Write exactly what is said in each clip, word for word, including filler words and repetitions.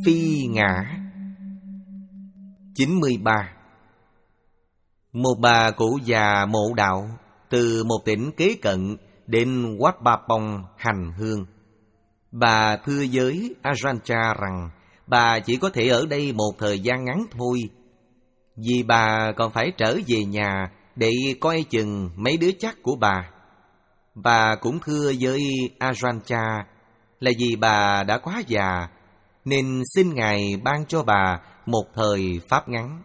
phi ngã. chín mươi ba. Một bà cụ già mộ đạo từ một tỉnh kế cận đến Wat Ba Pong hành hương. Bà thưa với Ajahn Chah rằng bà chỉ có thể ở đây một thời gian ngắn thôi, vì bà còn phải trở về nhà để coi chừng mấy đứa chắc của bà. Bà cũng thưa với Ajahn Chah là vì bà đã quá già, nên xin Ngài ban cho bà một thời pháp ngắn.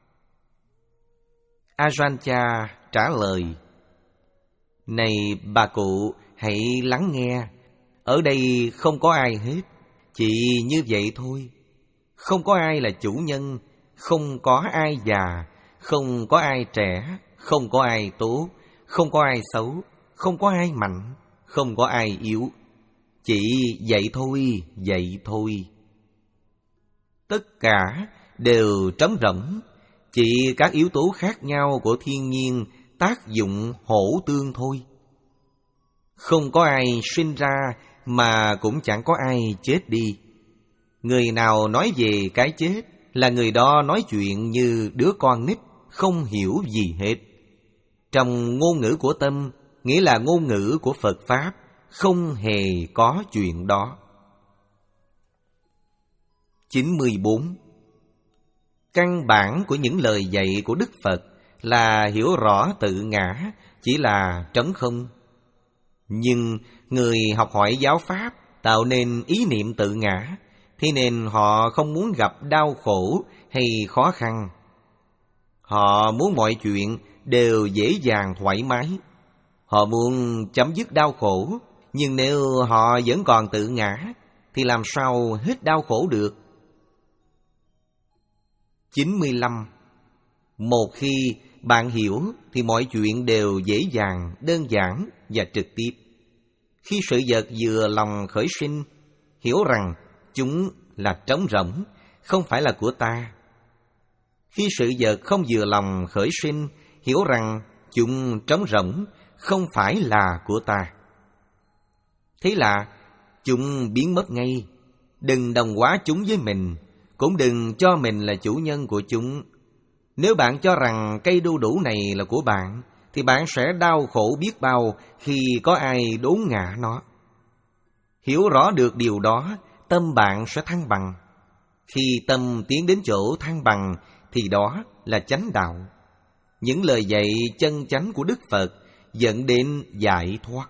Ajahn Chah trả lời: Này bà cụ, hãy lắng nghe. Ở đây không có ai hết, chỉ như vậy thôi. Không có ai là chủ nhân, không có ai già, không có ai trẻ, không có ai tốt, không có ai xấu, không có ai mạnh, không có ai yếu. Chỉ vậy thôi, vậy thôi. Tất cả đều trống rỗng, chỉ các yếu tố khác nhau của thiên nhiên tác dụng hỗ tương thôi. Không có ai sinh ra mà cũng chẳng có ai chết đi. Người nào nói về cái chết là người đó nói chuyện như đứa con nít, không hiểu gì hết. Trong ngôn ngữ của tâm, nghĩa là ngôn ngữ của Phật Pháp, không hề có chuyện đó. chín mươi bốn. Căn bản của những lời dạy của Đức Phật là hiểu rõ tự ngã chỉ là trống không. Nhưng người học hỏi giáo Pháp tạo nên ý niệm tự ngã, thế nên họ không muốn gặp đau khổ hay khó khăn. Họ muốn mọi chuyện đều dễ dàng thoải mái. Họ muốn chấm dứt đau khổ, nhưng nếu họ vẫn còn tự ngã thì làm sao hết đau khổ được? chín mươi lăm. Một khi bạn hiểu thì mọi chuyện đều dễ dàng, đơn giản và trực tiếp. Khi sự vật vừa lòng khởi sinh, hiểu rằng chúng là trống rỗng, không phải là của ta. Khi sự vật không vừa lòng khởi sinh, hiểu rằng chúng trống rỗng, không phải là của ta. Thế là chúng biến mất ngay. Đừng đồng hóa chúng với mình, cũng đừng cho mình là chủ nhân của chúng. Nếu bạn cho rằng cây đu đủ này là của bạn, thì bạn sẽ đau khổ biết bao khi có ai đốn ngã nó. Hiểu rõ được điều đó, tâm bạn sẽ thăng bằng. Khi tâm tiến đến chỗ thăng bằng, thì đó là chánh đạo. Những lời dạy chân chánh của Đức Phật dẫn đến giải thoát.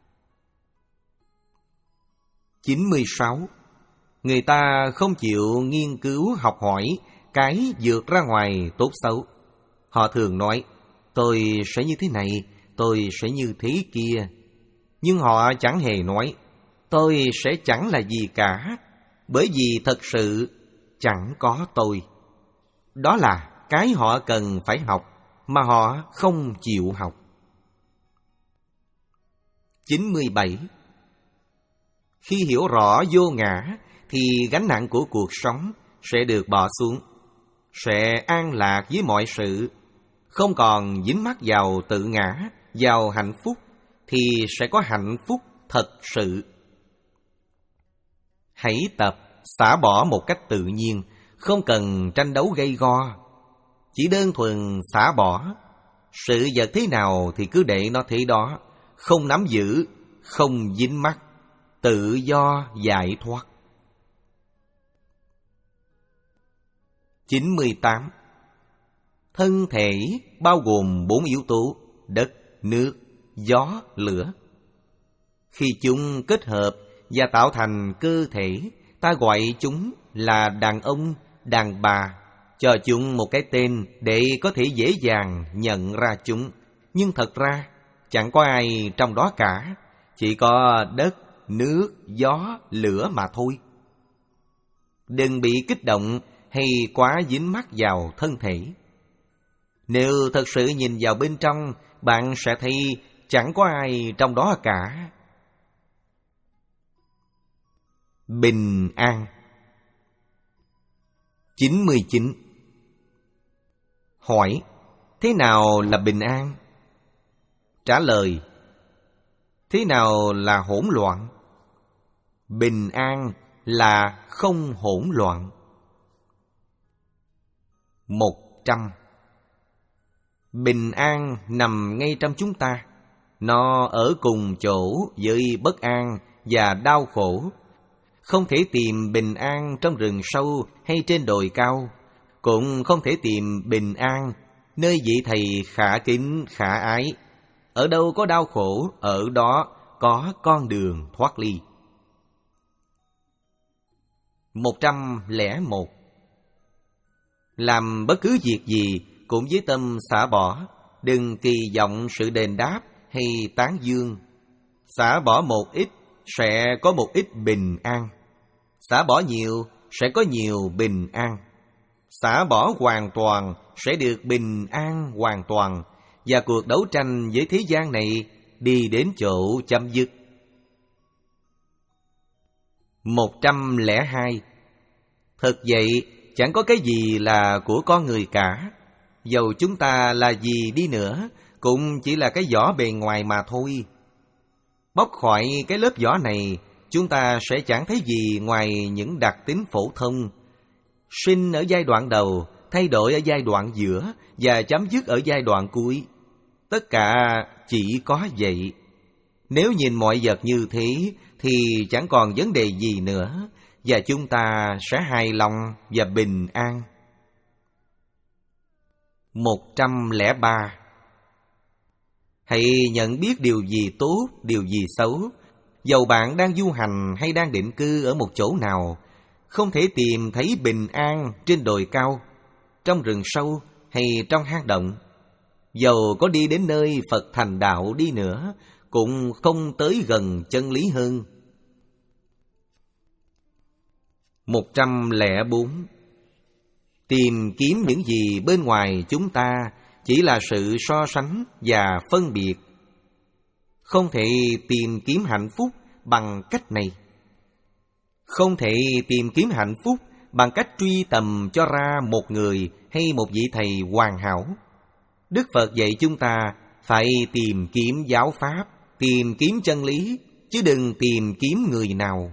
chín mươi sáu. Người ta không chịu nghiên cứu học hỏi cái vượt ra ngoài tốt xấu. Họ thường nói, tôi sẽ như thế này, tôi sẽ như thế kia. Nhưng họ chẳng hề nói, tôi sẽ chẳng là gì cả, bởi vì thật sự chẳng có tôi. Đó là cái họ cần phải học, mà họ không chịu học. chín mươi bảy. Khi hiểu rõ vô ngã, thì gánh nặng của cuộc sống sẽ được bỏ xuống, sẽ an lạc với mọi sự, không còn dính mắc vào tự ngã, vào hạnh phúc, thì sẽ có hạnh phúc thật sự. Hãy tập xả bỏ một cách tự nhiên, không cần tranh đấu gay go. Chỉ đơn thuần xả bỏ. Sự vật thế nào thì cứ để nó thế đó, không nắm giữ, không dính mắc, tự do giải thoát. chín mươi tám. Thân thể bao gồm bốn yếu tố: đất, nước, gió, lửa. Khi chúng kết hợp và tạo thành cơ thể, ta gọi chúng là đàn ông, đàn bà, cho chúng một cái tên để có thể dễ dàng nhận ra chúng. Nhưng thật ra chẳng có ai trong đó cả, chỉ có đất, nước, gió, lửa mà thôi. Đừng bị kích động hay quá dính mắc vào thân thể. Nếu thật sự nhìn vào bên trong, bạn sẽ thấy chẳng có ai trong đó cả. Bình an. chín mươi chín. Hỏi, thế nào là bình an? Trả lời, thế nào là hỗn loạn? Bình an là không hỗn loạn. Một trăm. Bình an nằm ngay trong chúng ta. Nó ở cùng chỗ với bất an và đau khổ. Không thể tìm bình an trong rừng sâu hay trên đồi cao, cũng không thể tìm bình an nơi vị thầy khả kính khả ái. Ở đâu có đau khổ, ở đó có con đường thoát ly. Một trăm lẻ một. Làm bất cứ việc gì cũng với tâm xả bỏ, đừng kỳ vọng sự đền đáp hay tán dương. Xả bỏ một ít sẽ có một ít bình an, xả bỏ nhiều sẽ có nhiều bình an. Xả bỏ hoàn toàn sẽ được bình an hoàn toàn, và cuộc đấu tranh với thế gian này đi đến chỗ chấm dứt. Một trăm lẻ hai. Thực vậy, chẳng có cái gì là của con người cả. Dầu chúng ta là gì đi nữa, cũng chỉ là cái vỏ bề ngoài mà thôi. Bóc khỏi cái lớp vỏ này, chúng ta sẽ chẳng thấy gì ngoài những đặc tính phổ thông. Sinh ở giai đoạn đầu, thay đổi ở giai đoạn giữa, và chấm dứt ở giai đoạn cuối. Tất cả chỉ có vậy. Nếu nhìn mọi vật như thế, thì chẳng còn vấn đề gì nữa, và chúng ta sẽ hài lòng và bình an. Một trăm lẻ ba. Hãy nhận biết điều gì tốt, điều gì xấu. Dầu bạn đang du hành hay đang định cư ở một chỗ nào, không thể tìm thấy bình an trên đồi cao, trong rừng sâu hay trong hang động. Dầu có đi đến nơi Phật thành đạo đi nữa, cũng không tới gần chân lý hơn. Một trăm lẻ bốn. Tìm kiếm những gì bên ngoài chúng ta chỉ là sự so sánh và phân biệt. Không thể tìm kiếm hạnh phúc bằng cách này. Không thể tìm kiếm hạnh phúc bằng cách truy tầm cho ra một người hay một vị thầy hoàn hảo. Đức Phật dạy chúng ta phải tìm kiếm giáo pháp, tìm kiếm chân lý, chứ đừng tìm kiếm người nào.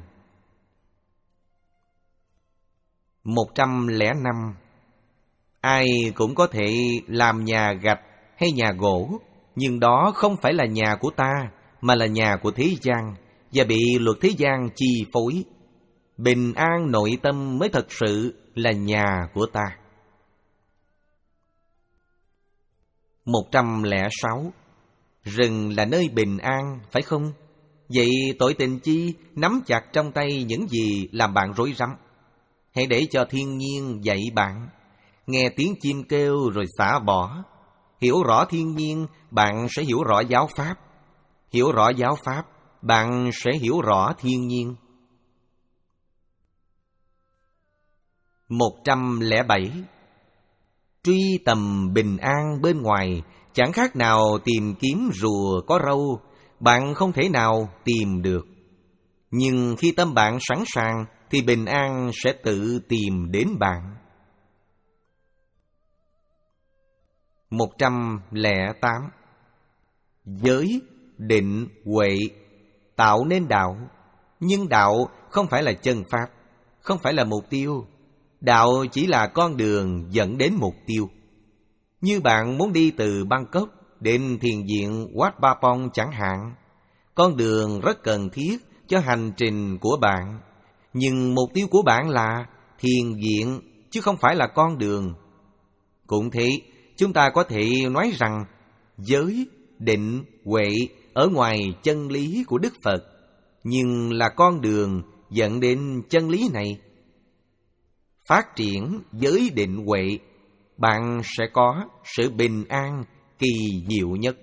Một trăm lẻ năm. Ai cũng có thể làm nhà gạch hay nhà gỗ, nhưng đó không phải là nhà của ta, mà là nhà của thế gian, và bị luật thế gian chi phối. Bình an nội tâm mới thật sự là nhà của ta. Một trăm lẻ sáu. Rừng là nơi bình an, phải không? Vậy tội tình chi nắm chặt trong tay những gì làm bạn rối rắm? Hãy để cho thiên nhiên dạy bạn. Nghe tiếng chim kêu rồi xả bỏ. Hiểu rõ thiên nhiên, bạn sẽ hiểu rõ giáo pháp. Hiểu rõ giáo pháp, bạn sẽ hiểu rõ thiên nhiên. Một trăm lẻ bảy. Truy tầm bình an bên ngoài chẳng khác nào tìm kiếm rùa có râu, bạn không thể nào tìm được. Nhưng khi tâm bạn sẵn sàng thì bình an sẽ tự tìm đến bạn. Một trăm lẻ tám. Giới, định, huệ tạo nên đạo. Nhưng đạo không phải là chân pháp, không phải là mục tiêu. Đạo chỉ là con đường dẫn đến mục tiêu. Như bạn muốn đi từ Bangkok đến thiền viện Wat Ba Pong chẳng hạn, con đường rất cần thiết cho hành trình của bạn. Nhưng mục tiêu của bạn là thiền viện, chứ không phải là con đường. Cũng thế, chúng ta có thể nói rằng giới, định, huệ ở ngoài chân lý của Đức Phật, nhưng là con đường dẫn đến chân lý này. Phát triển giới định huệ, bạn sẽ có sự bình an kỳ diệu nhất.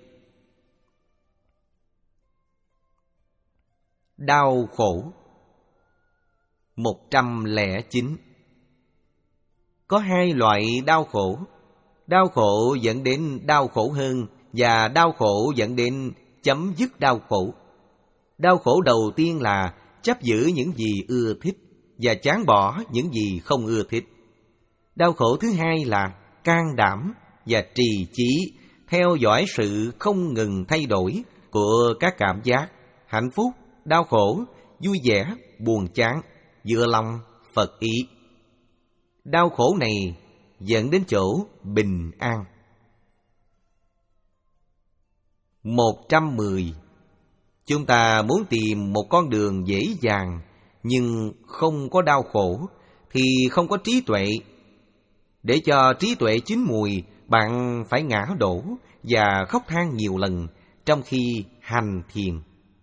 Đau khổ. Một trăm lẻ chín. Có hai loại đau khổ. Đau khổ dẫn đến đau khổ hơn, và đau khổ dẫn đến chấm dứt đau khổ. Đau khổ đầu tiên là chấp giữ những gì ưa thích và chán bỏ những gì không ưa thích. Đau khổ thứ hai là can đảm và trì chí theo dõi sự không ngừng thay đổi của các cảm giác hạnh phúc, đau khổ, vui vẻ, buồn chán, vừa lòng Phật ý. Đau khổ này dẫn đến chỗ bình an. Một trăm mười. Chúng ta muốn tìm một con đường dễ dàng nhưng không có đau khổ thì không có trí tuệ. Để cho trí tuệ chín mùi, bạn phải ngã đổ và khóc than nhiều lần trong khi hành thiền.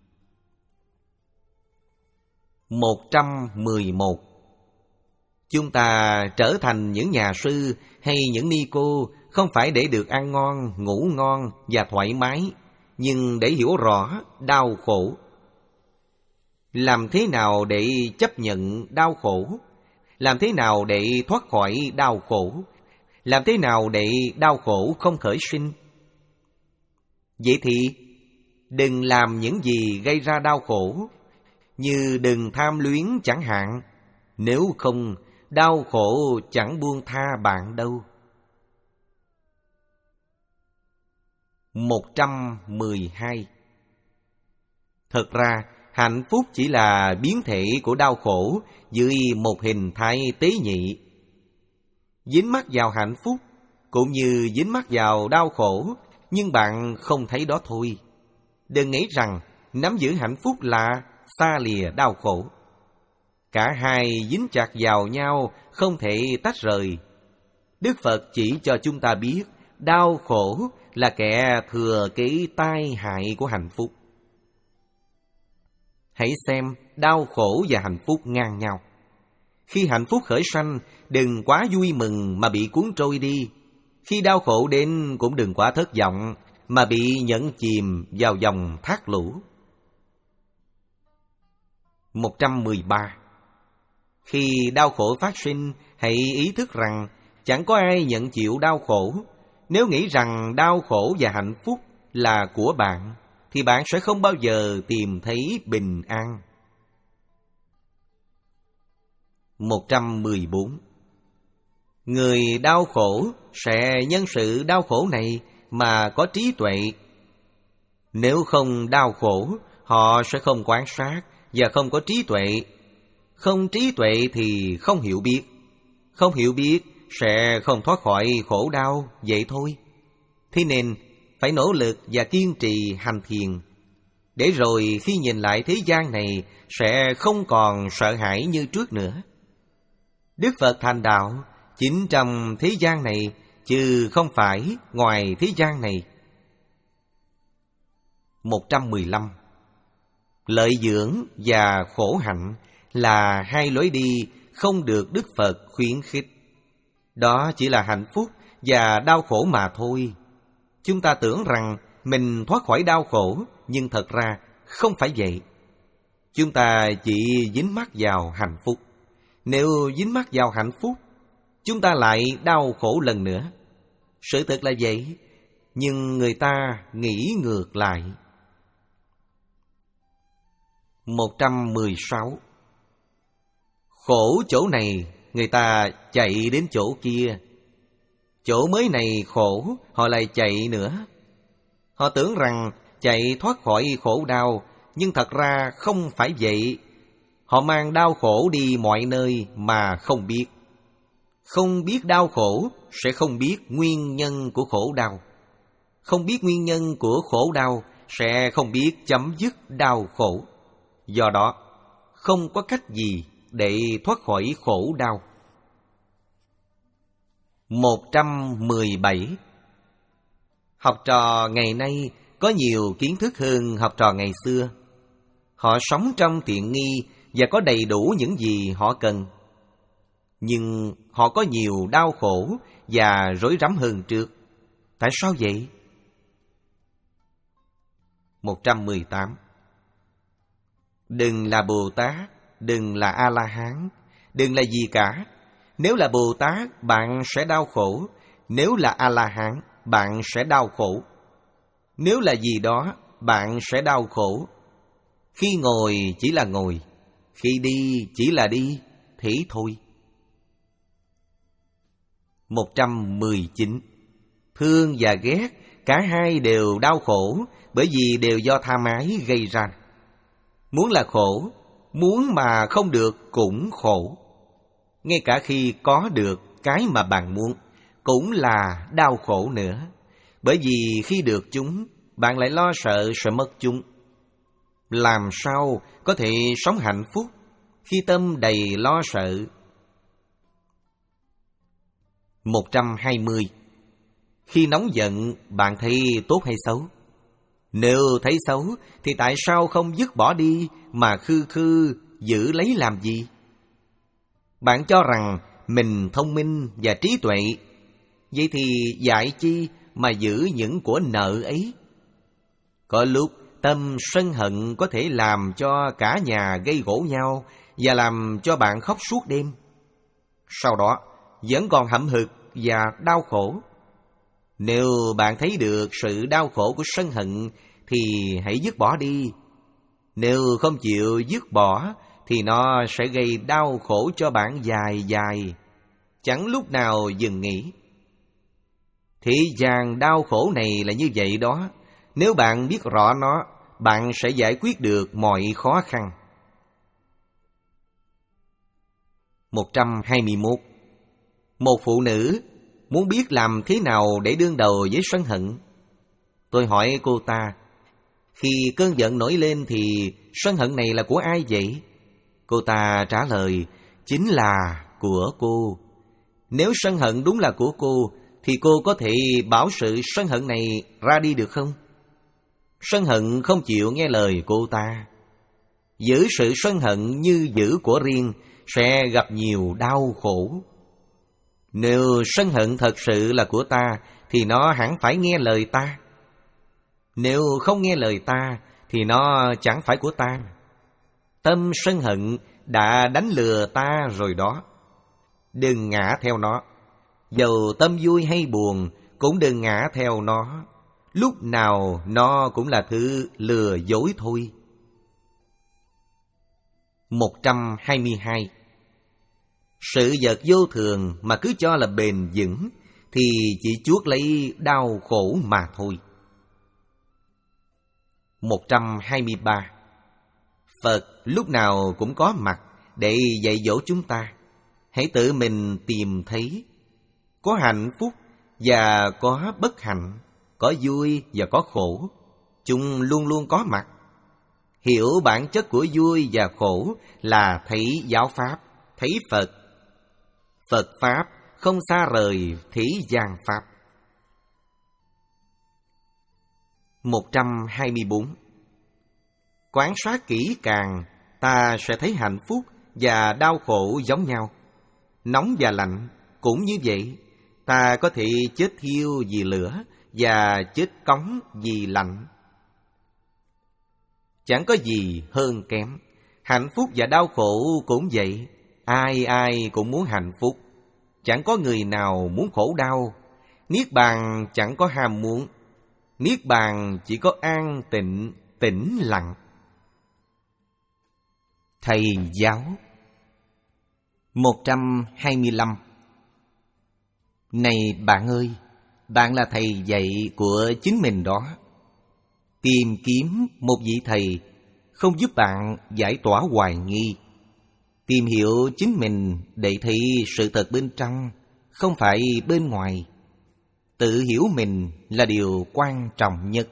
Một trăm mười một. Chúng ta trở thành những nhà sư hay những ni cô không phải để được ăn ngon, ngủ ngon và thoải mái, nhưng để hiểu rõ đau khổ. Làm thế nào để chấp nhận đau khổ? Làm thế nào để thoát khỏi đau khổ? Làm thế nào để đau khổ không khởi sinh? Vậy thì đừng làm những gì gây ra đau khổ, như đừng tham luyến chẳng hạn. Nếu không, đau khổ chẳng buông tha bạn đâu. Một trăm mười hai. Thật ra, hạnh phúc chỉ là biến thể của đau khổ dưới một hình thái tế nhị. Dính mắc vào hạnh phúc cũng như dính mắc vào đau khổ, nhưng bạn không thấy đó thôi. Đừng nghĩ rằng nắm giữ hạnh phúc là xa lìa đau khổ. Cả hai dính chặt vào nhau, không thể tách rời. Đức Phật chỉ cho chúng ta biết đau khổ là kẻ thừa kế tai hại của hạnh phúc. Hãy xem đau khổ và hạnh phúc ngang nhau. Khi hạnh phúc khởi sanh, đừng quá vui mừng mà bị cuốn trôi đi. Khi đau khổ đến cũng đừng quá thất vọng mà bị nhẫn chìm vào dòng thác lũ. Một trăm mười ba. Khi đau khổ phát sinh, hãy ý thức rằng chẳng có ai nhận chịu đau khổ. Nếu nghĩ rằng đau khổ và hạnh phúc là của bạn, thì bạn sẽ không bao giờ tìm thấy bình an. Một trăm mười bốn. Người đau khổ sẽ nhân sự đau khổ này mà có trí tuệ. Nếu không đau khổ, họ sẽ không quan sát và không có trí tuệ. Không trí tuệ thì không hiểu biết. Không hiểu biết sẽ không thoát khỏi khổ đau, vậy thôi. Thế nên phải nỗ lực và kiên trì hành thiền, để rồi khi nhìn lại thế gian này sẽ không còn sợ hãi như trước nữa. Đức Phật thành đạo chính trong thế gian này, chứ không phải ngoài thế gian này. Một trăm mười lăm. Lợi dưỡng và khổ hạnh là hai lối đi không được Đức Phật khuyến khích. Đó chỉ là hạnh phúc và đau khổ mà thôi. Chúng ta tưởng rằng mình thoát khỏi đau khổ, nhưng thật ra không phải vậy. Chúng ta chỉ dính mắc vào hạnh phúc. Nếu dính mắc vào hạnh phúc, chúng ta lại đau khổ lần nữa. Sự thật là vậy, nhưng người ta nghĩ ngược lại. Một trăm mười sáu. Khổ chỗ này, người ta chạy đến chỗ kia. Chỗ mới này khổ, họ lại chạy nữa. Họ tưởng rằng chạy thoát khỏi khổ đau, nhưng thật ra không phải vậy. Họ mang đau khổ đi mọi nơi mà không biết. Không biết đau khổ sẽ không biết nguyên nhân của khổ đau. Không biết nguyên nhân của khổ đau sẽ không biết chấm dứt đau khổ. Do đó, không có cách gì để thoát khỏi khổ đau. Một trăm mười bảy. Học trò ngày nay có nhiều kiến thức hơn học trò ngày xưa. Họ sống trong tiện nghi và có đầy đủ những gì họ cần. Nhưng họ có nhiều đau khổ và rối rắm hơn trước. Tại sao vậy? Một trăm mười tám. Đừng là Bồ Tát, đừng là A-la-hán, đừng là gì cả. Nếu là Bồ Tát, bạn sẽ đau khổ. Nếu là A-la-hán, bạn sẽ đau khổ. Nếu là gì đó, bạn sẽ đau khổ. Khi ngồi chỉ là ngồi, khi đi chỉ là đi, thế thôi. Một trăm mười chín. Thương và ghét, cả hai đều đau khổ, bởi vì đều do tha ái gây ra. Muốn là khổ, Muốn mà không được cũng khổ. Ngay cả khi có được cái mà bạn muốn cũng là đau khổ nữa. Bởi vì khi được chúng, bạn lại lo sợ sẽ mất chúng. Làm sao có thể sống hạnh phúc khi tâm đầy lo sợ? một trăm hai mươi. Khi nóng giận, bạn thấy tốt hay xấu? Nếu thấy xấu, thì tại sao không dứt bỏ đi mà khư khư giữ lấy làm gì? Bạn cho rằng mình thông minh và trí tuệ, vậy thì dạy chi mà giữ những của nợ ấy? Có lúc tâm sân hận có thể làm cho cả nhà gây gổ nhau và làm cho bạn khóc suốt đêm. Sau đó vẫn còn hậm hực và đau khổ. Nếu bạn thấy được sự đau khổ của sân hận thì hãy dứt bỏ đi. Nếu không chịu dứt bỏ thì nó sẽ gây đau khổ cho bạn dài dài, chẳng lúc nào dừng nghỉ. Thế gian đau khổ này là như vậy đó. Nếu bạn biết rõ nó, bạn sẽ giải quyết được mọi khó khăn. một trăm hai mươi mốt. Một phụ nữ muốn biết làm thế nào để đương đầu với sân hận. Tôi hỏi cô ta, khi cơn giận nổi lên thì sân hận này là của ai vậy? Cô ta trả lời, chính là của cô. Nếu sân hận đúng là của cô, thì cô có thể bảo sự sân hận này ra đi được không? Sân hận không chịu nghe lời cô ta. Giữ sự sân hận như giữ của riêng sẽ gặp nhiều đau khổ. Nếu sân hận thật sự là của ta thì nó hẳn phải nghe lời ta. Nếu không nghe lời ta thì nó chẳng phải của ta. Tâm sân hận đã đánh lừa ta rồi đó. Đừng ngã theo nó. Dầu tâm vui hay buồn cũng đừng ngã theo nó. Lúc nào nó cũng là thứ lừa dối thôi. một trăm hai mươi hai. Sự vật vô thường mà cứ cho là bền vững thì chỉ chuốc lấy đau khổ mà thôi. một trăm hai mươi ba. Phật lúc nào cũng có mặt để dạy dỗ chúng ta. Hãy tự mình tìm thấy. Có hạnh phúc và có bất hạnh, có vui và có khổ. Chúng luôn luôn có mặt. Hiểu bản chất của vui và khổ là thấy giáo Pháp, thấy Phật. Phật Pháp không xa rời thế gian Pháp. một trăm hai mươi bốn. Quan sát kỹ càng, ta sẽ thấy hạnh phúc và đau khổ giống nhau. Nóng và lạnh cũng như vậy. Ta có thể chết thiêu vì lửa và chết cóng vì lạnh. Chẳng có gì hơn kém. Hạnh phúc và đau khổ cũng vậy. Ai ai cũng muốn hạnh phúc. Chẳng có người nào muốn khổ đau. Niết bàn chẳng có ham muốn. Niết bàn chỉ có an tịnh, tĩnh lặng. Thầy giáo. một trăm hai mươi lăm. Này bạn ơi, bạn là thầy dạy của chính mình đó. Tìm kiếm một vị thầy không giúp bạn giải tỏa hoài nghi. Tìm hiểu chính mình để thấy sự thật bên trong, không phải bên ngoài. Tự hiểu mình là điều quan trọng nhất.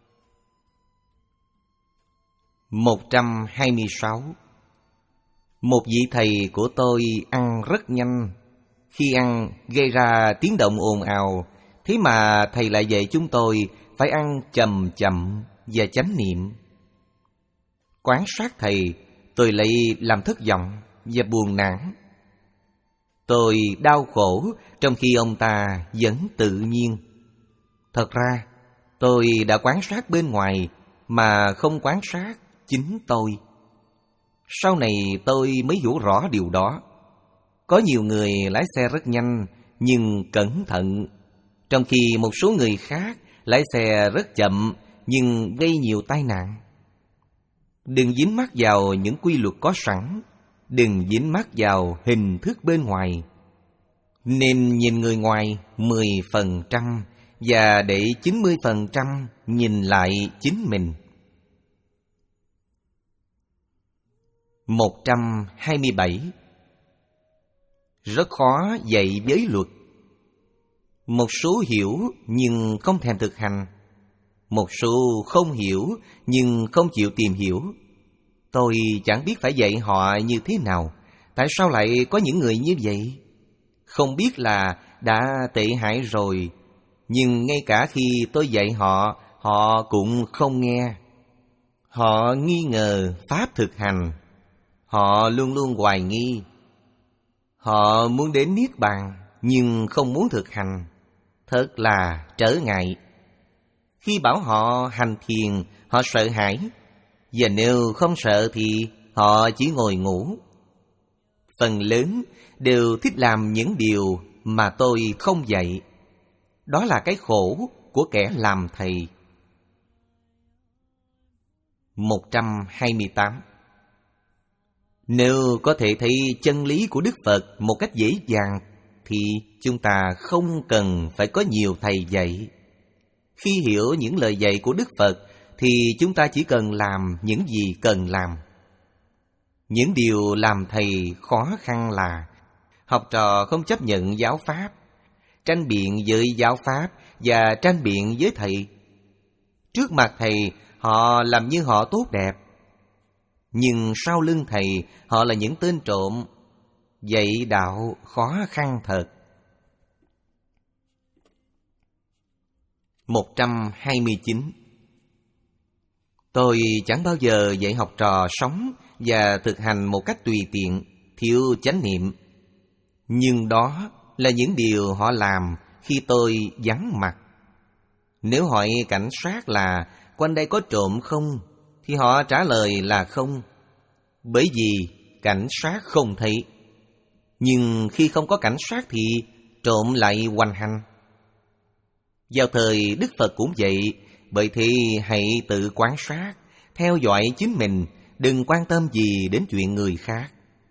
một trăm hai mươi sáu. Một vị thầy của tôi ăn rất nhanh. Khi ăn gây ra tiếng động ồn ào, thế mà thầy lại dạy chúng tôi phải ăn chậm chậm và chánh niệm. Quan sát thầy, tôi lại làm thất vọng và buồn nản. Tôi đau khổ trong khi ông ta vẫn tự nhiên. Thật ra, tôi đã quan sát bên ngoài mà không quan sát chính tôi. Sau này tôi mới hiểu rõ điều đó. Có nhiều người lái xe rất nhanh nhưng cẩn thận, trong khi một số người khác lái xe rất chậm nhưng gây nhiều tai nạn. Đừng dính mắc vào những quy luật có sẵn. Đừng dính mắc vào hình thức bên ngoài. Nên nhìn người ngoài mười phần trăm và để chín mươi phần trăm nhìn lại chính mình. một trăm hai mươi bảy. Rất khó dạy giới luật. Một số hiểu nhưng không thèm thực hành. Một số không hiểu nhưng không chịu tìm hiểu. Tôi chẳng biết phải dạy họ như thế nào. Tại sao lại có những người như vậy? Không biết là đã tệ hại rồi, nhưng ngay cả khi tôi dạy họ, họ cũng không nghe. Họ nghi ngờ pháp thực hành. Họ luôn luôn hoài nghi. Họ muốn đến Niết Bàn nhưng không muốn thực hành. Thật là trở ngại. Khi bảo họ hành thiền, họ sợ hãi. Và nếu không sợ thì họ chỉ ngồi ngủ. Phần lớn đều thích làm những điều mà tôi không dạy. Đó là cái khổ của kẻ làm thầy. một trăm hai mươi tám. Nếu có thể thấy chân lý của Đức Phật một cách dễ dàng, thì chúng ta không cần phải có nhiều thầy dạy. Khi hiểu những lời dạy của Đức Phật, thì chúng ta chỉ cần làm những gì cần làm. Những điều làm thầy khó khăn là học trò không chấp nhận giáo pháp, tranh biện với giáo pháp và tranh biện với thầy. Trước mặt thầy, họ làm như họ tốt đẹp, nhưng sau lưng thầy, họ là những tên trộm. Dạy đạo khó khăn thật. một trăm hai mươi chín. Tôi chẳng bao giờ dạy học trò sống và thực hành một cách tùy tiện, thiếu chánh niệm. Nhưng đó là những điều họ làm khi tôi vắng mặt. Nếu hỏi cảnh sát là quanh đây có trộm không, thì họ trả lời là không, bởi vì cảnh sát không thấy. Nhưng khi không có cảnh sát thì trộm lại hoành hành. Vào thời Đức Phật cũng vậy, bởi thế hãy tự quan sát, theo dõi chính mình, đừng quan tâm gì đến chuyện người khác.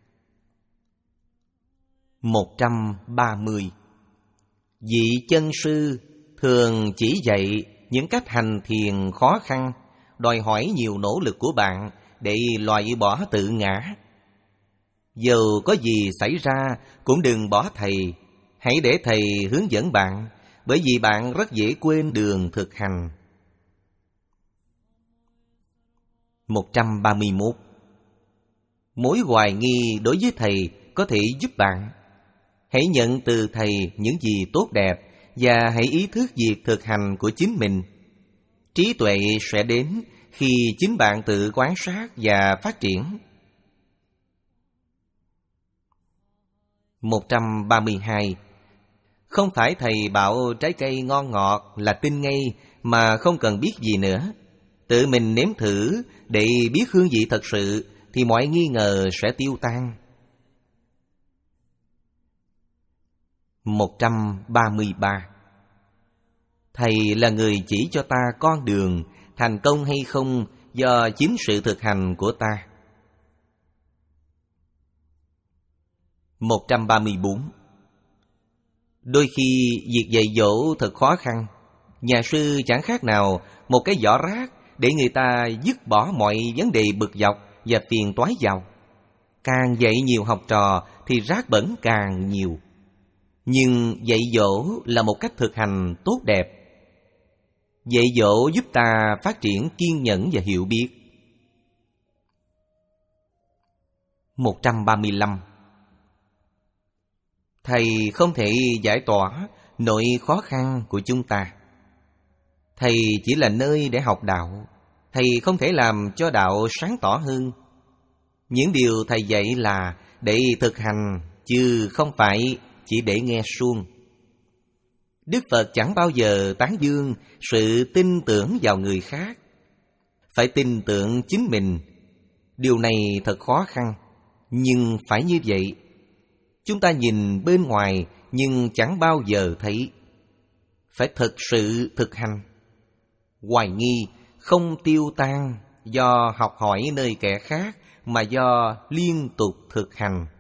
một trăm ba mươi. Vị chân sư thường chỉ dạy những cách hành thiền khó khăn, đòi hỏi nhiều nỗ lực của bạn để loại bỏ tự ngã. Dù có gì xảy ra cũng đừng bỏ thầy. Hãy để thầy hướng dẫn bạn, bởi vì bạn rất dễ quên đường thực hành. một trăm ba mươi mốt. Mối hoài nghi đối với thầy có thể giúp bạn. Hãy nhận từ thầy những gì tốt đẹp và hãy ý thức việc thực hành của chính mình. Trí tuệ sẽ đến khi chính bạn tự quan sát và phát triển. một trăm ba mươi hai. Không phải thầy bảo trái cây ngon ngọt là tin ngay mà không cần biết gì nữa. Tự mình nếm thử để biết hương vị thật sự thì mọi nghi ngờ sẽ tiêu tan. một trăm ba mươi ba. Thầy là người chỉ cho ta con đường, thành công hay không do chính sự thực hành của ta. một trăm ba mươi bốn. Đôi khi việc dạy dỗ thật khó khăn. Nhà sư chẳng khác nào một cái giỏ rác để người ta dứt bỏ mọi vấn đề bực dọc và phiền toái vào. Càng dạy nhiều học trò thì rác bẩn càng nhiều. Nhưng dạy dỗ là một cách thực hành tốt đẹp. Dạy dỗ giúp ta phát triển kiên nhẫn và hiểu biết. một trăm ba mươi lăm. Thầy không thể giải tỏa nỗi khó khăn của chúng ta. Thầy chỉ là nơi để học đạo. Thầy không thể làm cho đạo sáng tỏ hơn. Những điều thầy dạy là để thực hành, chứ không phải chỉ để nghe suông. Đức Phật chẳng bao giờ tán dương sự tin tưởng vào người khác. Phải tin tưởng chính mình. Điều này thật khó khăn, nhưng phải như vậy. Chúng ta nhìn bên ngoài nhưng chẳng bao giờ thấy. Phải thực sự thực hành. Hoài nghi không tiêu tan do học hỏi nơi kẻ khác, mà do liên tục thực hành.